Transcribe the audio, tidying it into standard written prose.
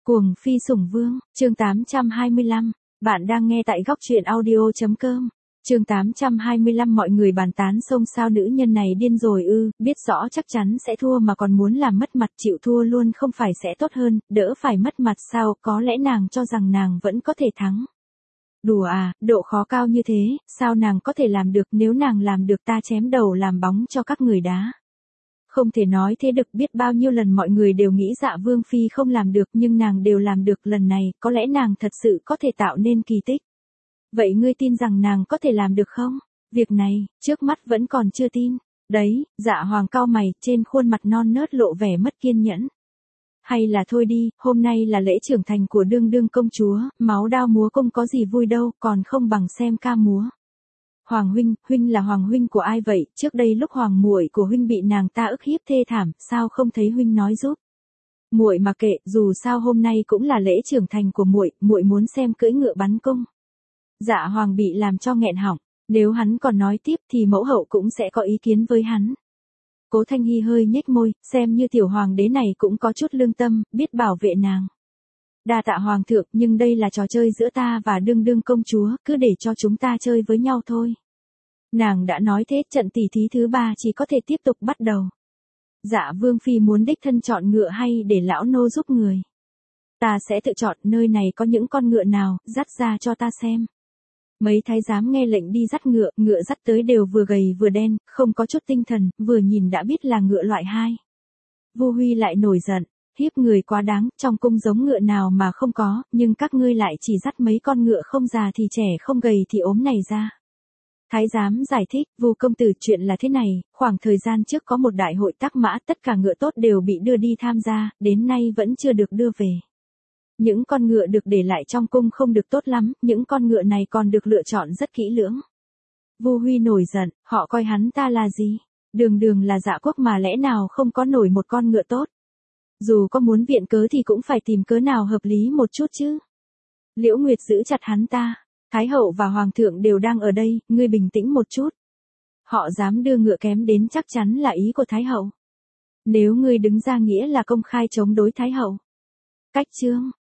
Cuồng phi sủng vương, chương 825. Bạn đang nghe tại góc truyện audio.com. Chương 825 mọi người bàn tán xôn xao nữ nhân này điên rồi ư, biết rõ chắc chắn sẽ thua mà còn muốn làm mất mặt, chịu thua luôn không phải sẽ tốt hơn, đỡ phải mất mặt sao, có lẽ nàng cho rằng nàng vẫn có thể thắng. Đùa à, độ khó cao như thế, sao nàng có thể làm được, nếu nàng làm được ta chém đầu làm bóng cho các người đá. Không thể nói thế được, biết bao nhiêu lần mọi người đều nghĩ Dạ Vương Phi không làm được nhưng nàng đều làm được, lần này có lẽ nàng thật sự có thể tạo nên kỳ tích. Vậy ngươi tin rằng nàng có thể làm được không? Việc này, trước mắt vẫn còn chưa tin. Đấy, Dạ Hoàng cau mày, trên khuôn mặt non nớt lộ vẻ mất kiên nhẫn. Hay là thôi đi, hôm nay là lễ trưởng thành của đương đương công chúa, máu đao múa công có gì vui đâu, còn không bằng xem ca múa. Hoàng huynh, huynh là hoàng huynh của ai vậy? Trước đây lúc hoàng muội của huynh bị nàng ta ức hiếp thê thảm, sao không thấy huynh nói giúp? Muội mà kệ, dù sao hôm nay cũng là lễ trưởng thành của muội, muội muốn xem cưỡi ngựa bắn cung. Dạ Hoàng bị làm cho nghẹn họng, nếu hắn còn nói tiếp thì mẫu hậu cũng sẽ có ý kiến với hắn. Cố Thanh Hi hơi nhếch môi, xem như tiểu hoàng đế này cũng có chút lương tâm, biết bảo vệ nàng. Đa tạ hoàng thượng, nhưng đây là trò chơi giữa ta và đương đương công chúa, cứ để cho chúng ta chơi với nhau thôi. Nàng đã nói thế, trận tỷ thí thứ 3 chỉ có thể tiếp tục bắt đầu. Dạ Vương Phi muốn đích thân chọn ngựa hay để lão nô giúp người? Ta sẽ tự chọn, nơi này có những con ngựa nào, dắt ra cho ta xem. Mấy thái giám nghe lệnh đi dắt ngựa, ngựa dắt tới đều vừa gầy vừa đen, không có chút tinh thần, vừa nhìn đã biết là ngựa loại 2. Vu Huy lại nổi giận. Hiếp người quá đáng, trong cung giống ngựa nào mà không có, nhưng các ngươi lại chỉ dắt mấy con ngựa không già thì trẻ không gầy thì ốm này ra. Thái giám giải thích, Vu công tử, chuyện là thế này, khoảng thời gian trước có một đại hội tác mã, tất cả ngựa tốt đều bị đưa đi tham gia, đến nay vẫn chưa được đưa về. Những con ngựa được để lại trong cung không được tốt lắm, những con ngựa này còn được lựa chọn rất kỹ lưỡng. Vu Huy nổi giận, họ coi hắn ta là gì? Đường đường là Dạ quốc mà lẽ nào không có nổi một con ngựa tốt? Dù có muốn viện cớ thì cũng phải tìm cớ nào hợp lý một chút chứ. Liễu Nguyệt giữ chặt hắn ta. Thái hậu và hoàng thượng đều đang ở đây, ngươi bình tĩnh một chút. Họ dám đưa ngựa kém đến chắc chắn là ý của Thái hậu. Nếu ngươi đứng ra nghĩa là công khai chống đối Thái hậu. Cách chương,